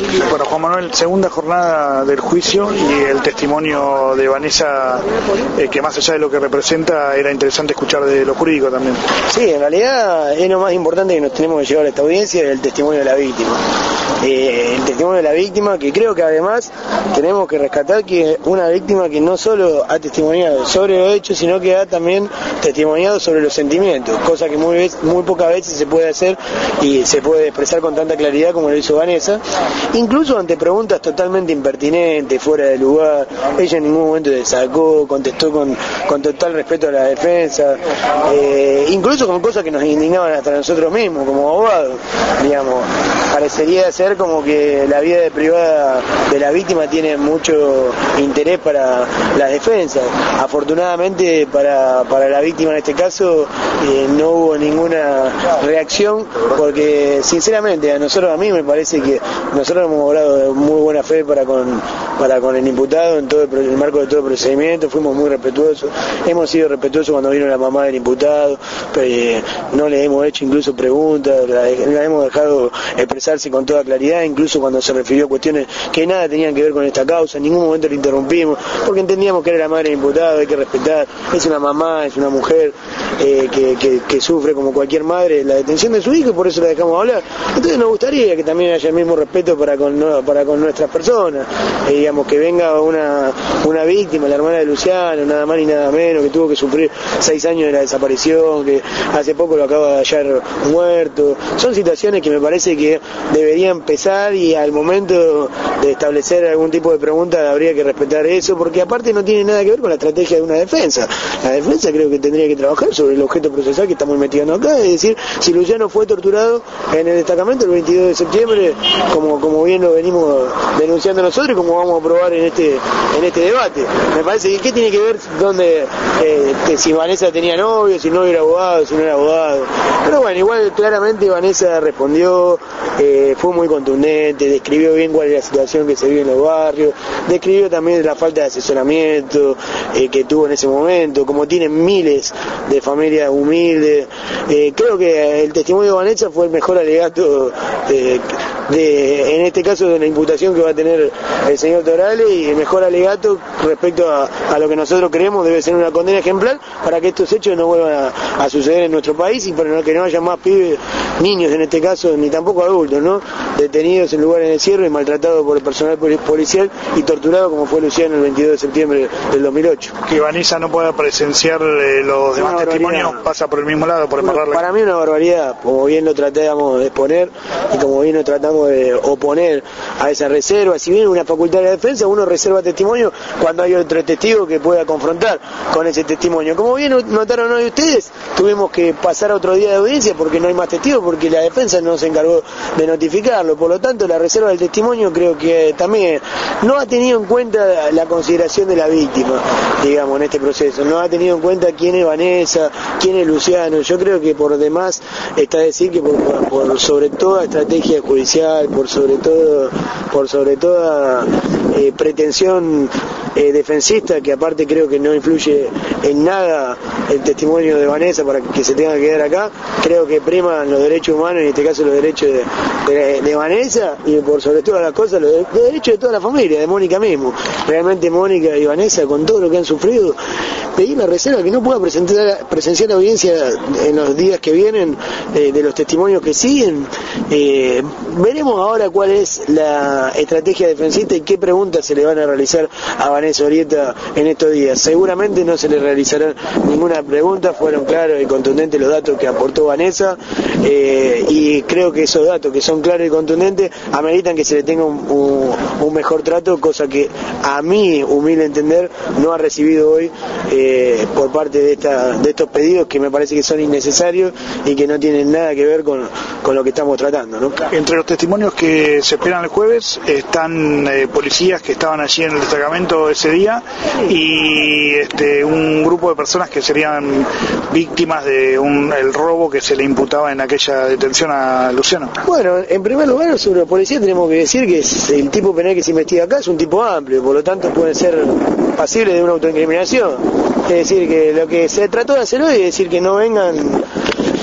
Bueno, Juan Manuel, segunda jornada del juicio y el testimonio de Vanessa, que más allá de lo que representa, era interesante escuchar de lo jurídico también. Sí, en realidad es lo más importante que nos tenemos que llevar a esta audiencia, es el testimonio de la víctima. El testimonio de la víctima, que creo que además tenemos que rescatar que una víctima que no solo ha testimoniado sobre los hechos, sino que ha también testimoniado sobre los sentimientos, cosa que muy pocas veces se puede hacer y se puede expresar con tanta claridad como lo hizo Vanessa, incluso ante preguntas totalmente impertinentes, fuera de lugar. Ella en ningún momento le sacó, contestó con total respeto a la defensa, incluso con cosas que nos indignaban hasta nosotros mismos como abogados, digamos. Parecería ser como que la vida privada de la víctima tiene mucho interés para las defensas. Afortunadamente para la víctima en este caso no hubo ninguna reacción, porque sinceramente a mí me parece que nosotros hemos obrado de muy buena fe para con el imputado en todo el marco de todo el procedimiento. Fuimos muy respetuosos, hemos sido respetuosos cuando vino la mamá del imputado, no le hemos hecho incluso preguntas, la hemos dejado expresarse con toda claridad, incluso cuando se refirió a cuestiones que nada tenían que ver con esta causa. En ningún momento le interrumpimos, porque entendíamos que era la madre del imputado, hay que respetar, es una mamá, es una mujer que sufre como cualquier madre la detención de su hijo, y por eso la dejamos hablar. Entonces nos gustaría que también haya el mismo respeto para con nuestras personas, digamos, que venga una víctima, la hermana de Luciano, nada más ni nada menos, que tuvo que sufrir 6 años de la desaparición, que hace poco lo acaba de hallar muerto. Son situaciones que me parece que deberían empezar, y al momento de establecer algún tipo de pregunta habría que respetar eso, porque aparte no tiene nada que ver con la estrategia de una defensa. La defensa creo que tendría que trabajar sobre el objeto procesal que estamos investigando acá, es decir, si Luciano fue torturado en el destacamento el 22 de septiembre, como bien lo venimos denunciando nosotros y como vamos a probar en este debate. Me parece que ¿qué tiene que ver que si Vanessa tenía novio, si no era abogado, si no era abogado? Pero bueno, igual claramente Vanessa respondió, fue muy contundente, describió bien cuál es la situación que se vive en los barrios, describió también la falta de asesoramiento que tuvo en ese momento, como tienen miles de familias humildes. Creo que el testimonio de Vanessa fue el mejor alegato en este caso de la imputación que va a tener el señor Torales, y el mejor alegato respecto a lo que nosotros creemos debe ser una condena ejemplar para que estos hechos no vuelvan a suceder en nuestro país, y para que no haya más pibes, niños en este caso, ni tampoco adultos, ¿no?, detenidos en lugares de encierro y maltratados por el personal policial y torturados como fue Luciano el 22 de septiembre del 2008. Que Vanessa no pueda presenciar los demás testimonios pasa por el mismo lado, por embarrarle. Para mí una barbaridad, como bien lo tratamos de exponer y como bien lo tratamos de oponer a esa reserva. Si bien una facultad de la defensa, uno reserva testimonio cuando hay otro testigo que pueda confrontar con ese testimonio. Como bien notaron hoy ustedes, tuvimos que pasar a otro día de audiencia porque no hay más testigos, porque la defensa no se encargó de notificarlo. Por lo tanto, la reserva del testimonio creo que también no ha tenido en cuenta la consideración de la víctima, digamos, en este proceso. No ha tenido en cuenta quién es Vanessa, quién es Luciano. Yo creo que por demás está decir que por sobre toda estrategia judicial, por sobre toda pretensión defensista, que aparte creo que no influye en nada el testimonio de Vanessa para que se tenga que quedar acá, creo que priman los derechos humanos, en este caso los derechos de Vanessa, y por sobre todas las cosas los derechos de toda la familia, de Mónica mismo. Realmente Mónica y Vanessa, con todo lo que han sufrido, pedí la reserva que no pueda presenciar la audiencia en los días que vienen, de los testimonios que siguen. Veremos ahora cuál es la estrategia defensista y qué preguntas se le van a realizar a Vanessa Orieta en estos días. Seguramente no se le realizará ninguna pregunta, fueron claros y contundentes los datos que aportó Vanessa, y creo que esos datos que son claros y contundentes ameritan que se le tenga un mejor trato, cosa que a mi humilde entender no ha recibido hoy por parte de estos pedidos, que me parece que son innecesarios y que no tienen nada que ver con lo que estamos tratando, ¿no? Entre los testimonios que se esperan el jueves están policías que estaban allí en el destacamento ese día y un grupo de personas que serían víctimas de el robo que se le imputaba en aquella detención a Luciano. Bueno, en primer lugar, sobre la policía tenemos que decir que el tipo penal que se investiga acá es un tipo amplio, por lo tanto pueden ser pasibles de una autoincriminación. Es decir, que lo que se trató de hacer hoy es decir que no vengan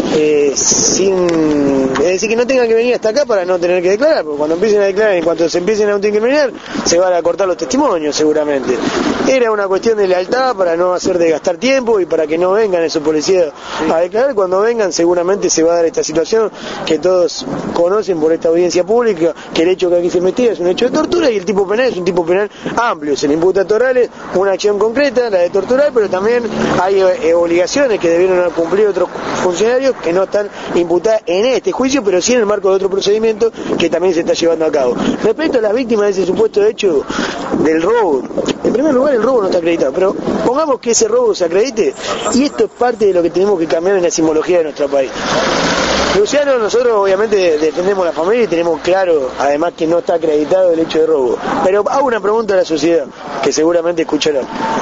es decir, que no tengan que venir hasta acá para no tener que declarar, porque cuando empiecen a declarar, en cuanto se empiecen a autoincriminar, se van a cortar los testimonios seguramente. Era una cuestión de lealtad para no hacer de gastar tiempo y para que no vengan esos policías a declarar. Cuando vengan seguramente se va a dar esta situación que todos conocen por esta audiencia pública, que el hecho que aquí se investiga es un hecho de tortura y el tipo penal es un tipo penal amplio. Se le imputa a Torrales una acción concreta, la de torturar, pero también hay obligaciones que debieron cumplir otros funcionarios que no están imputadas en este juicio, pero sí en el marco de otro procedimiento que también se está llevando a cabo. Respecto a las víctimas de ese supuesto hecho del robo, en primer lugar el robo no está acreditado, pero pongamos que ese robo se acredite, y esto es parte de lo que tenemos que cambiar en la simbología de nuestro país. Luciano, nosotros obviamente defendemos a la familia y tenemos claro, además, que no está acreditado el hecho de robo, pero hago una pregunta a la sociedad, que seguramente escucharán.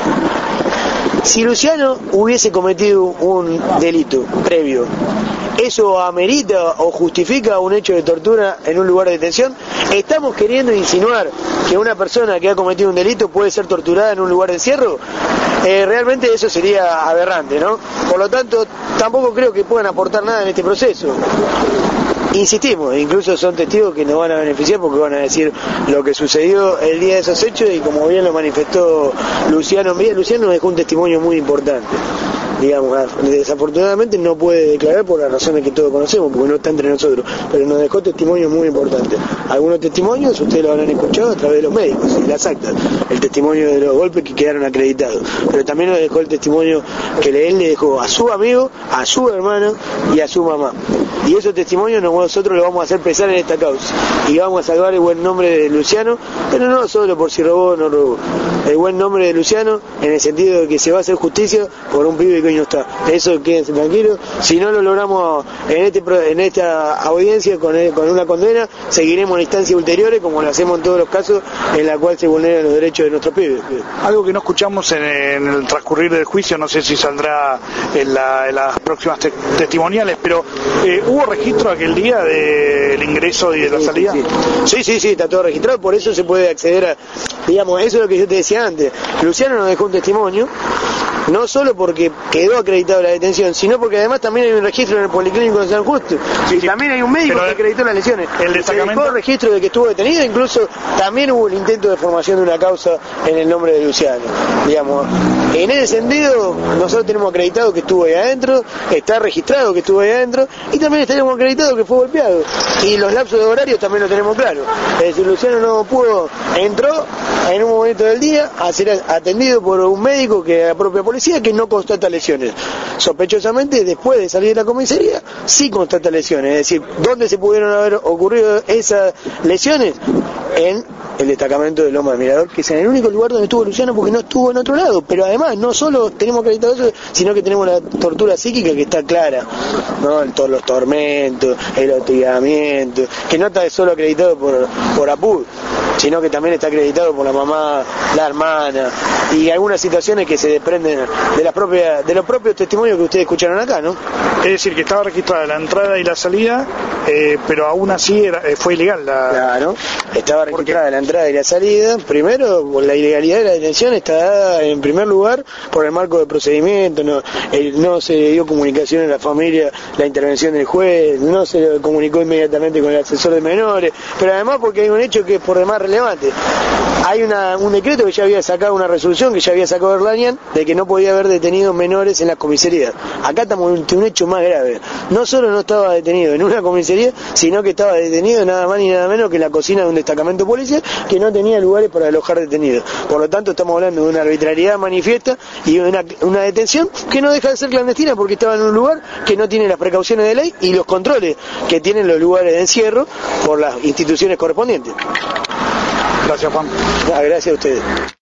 Si Luciano hubiese cometido un delito previo, ¿eso amerita o justifica un hecho de tortura en un lugar de detención? ¿Estamos queriendo insinuar que una persona que ha cometido un delito puede ser torturada en un lugar de encierro? Realmente eso sería aberrante, ¿no? Por lo tanto, tampoco creo que puedan aportar nada en este proceso. Insistimos, incluso son testigos que nos van a beneficiar porque van a decir lo que sucedió el día de esos hechos, y como bien lo manifestó Luciano, Luciano dejó un testimonio muy importante. Digamos, desafortunadamente no puede declarar por las razones que todos conocemos, porque no está entre nosotros, pero nos dejó testimonios muy importantes. Algunos testimonios ustedes lo habrán escuchado a través de los médicos y las actas, el testimonio de los golpes que quedaron acreditados, pero también nos dejó el testimonio que él le dejó a su amigo, a su hermano y a su mamá. Y esos testimonios nosotros los vamos a hacer pesar en esta causa, y vamos a salvar el buen nombre de Luciano, pero no solo por si robó o no robó, el buen nombre de Luciano en el sentido de que se va a hacer justicia por un pibe que hoy no está. Eso quédense tranquilos. Si no lo logramos en esta audiencia con una condena, seguiremos en instancias ulteriores, como lo hacemos en todos los casos en la cual se vulneran los derechos de nuestros pibes. Algo que no escuchamos en el transcurrir del juicio, no sé si saldrá en las próximas testimoniales, pero ¿hubo registro aquel día del ingreso y de la salida? Sí, está todo registrado, por eso se puede acceder a, digamos, eso es lo que yo te decía antes. Luciano nos dejó un testimonio, no solo porque quedó acreditado la detención, sino porque además también hay un registro en el Policlínico de San Justo, y también hay un médico que acreditó las lesiones. El destacamento, se dejó registro de que estuvo detenido, incluso también hubo el intento de formación de una causa en el nombre de Luciano. Digamos, en ese sentido, nosotros tenemos acreditado que estuvo ahí adentro, está registrado que estuvo ahí adentro, y también tenemos acreditado que fue golpeado, y los lapsos de horarios también lo tenemos claro. Es decir, Luciano no pudo, entró en un momento del día a ser atendido por un médico que es la propia policía, que no constata lesiones. Sospechosamente, después de salir de la comisaría, sí constata lesiones. Es decir, ¿dónde se pudieron haber ocurrido esas lesiones? En el destacamento de Loma del Mirador, que es el único lugar donde estuvo Luciano, porque no estuvo en otro lado. Pero además, no solo tenemos acreditado eso, sino que tenemos la tortura psíquica que está clara, ¿no? Todos los tormentos, el hostigamiento, que no está solo acreditado por APUD, sino que también está acreditado por la mamá, la hermana, y algunas situaciones que se desprenden de los propios testimonios que ustedes escucharon acá, ¿no? Es decir, que estaba registrada la entrada y la salida, pero aún así fue ilegal Claro, estaba registrada la entrada y la salida. Primero, la ilegalidad de la detención está dada en primer lugar por el marco del procedimiento, no se dio comunicación a la familia, la intervención del juez, no se comunicó inmediatamente con el asesor de menores, pero además porque hay un hecho que es por demás relevante. Hay un decreto que ya había sacado, una resolución que ya había sacado Erlanian, de que no podía haber detenidos menores en las comisarías. Acá estamos ante un hecho más grave. No solo no estaba detenido en una comisaría, sino que estaba detenido nada más ni nada menos que en la cocina de un destacamento policial que no tenía lugares para alojar detenidos. Por lo tanto, estamos hablando de una arbitrariedad manifiesta y una detención que no deja de ser clandestina, porque estaba en un lugar que no tiene las precauciones de ley y los controles que tienen los lugares de encierro por las instituciones correspondientes. Gracias, Juan. Gracias a ustedes.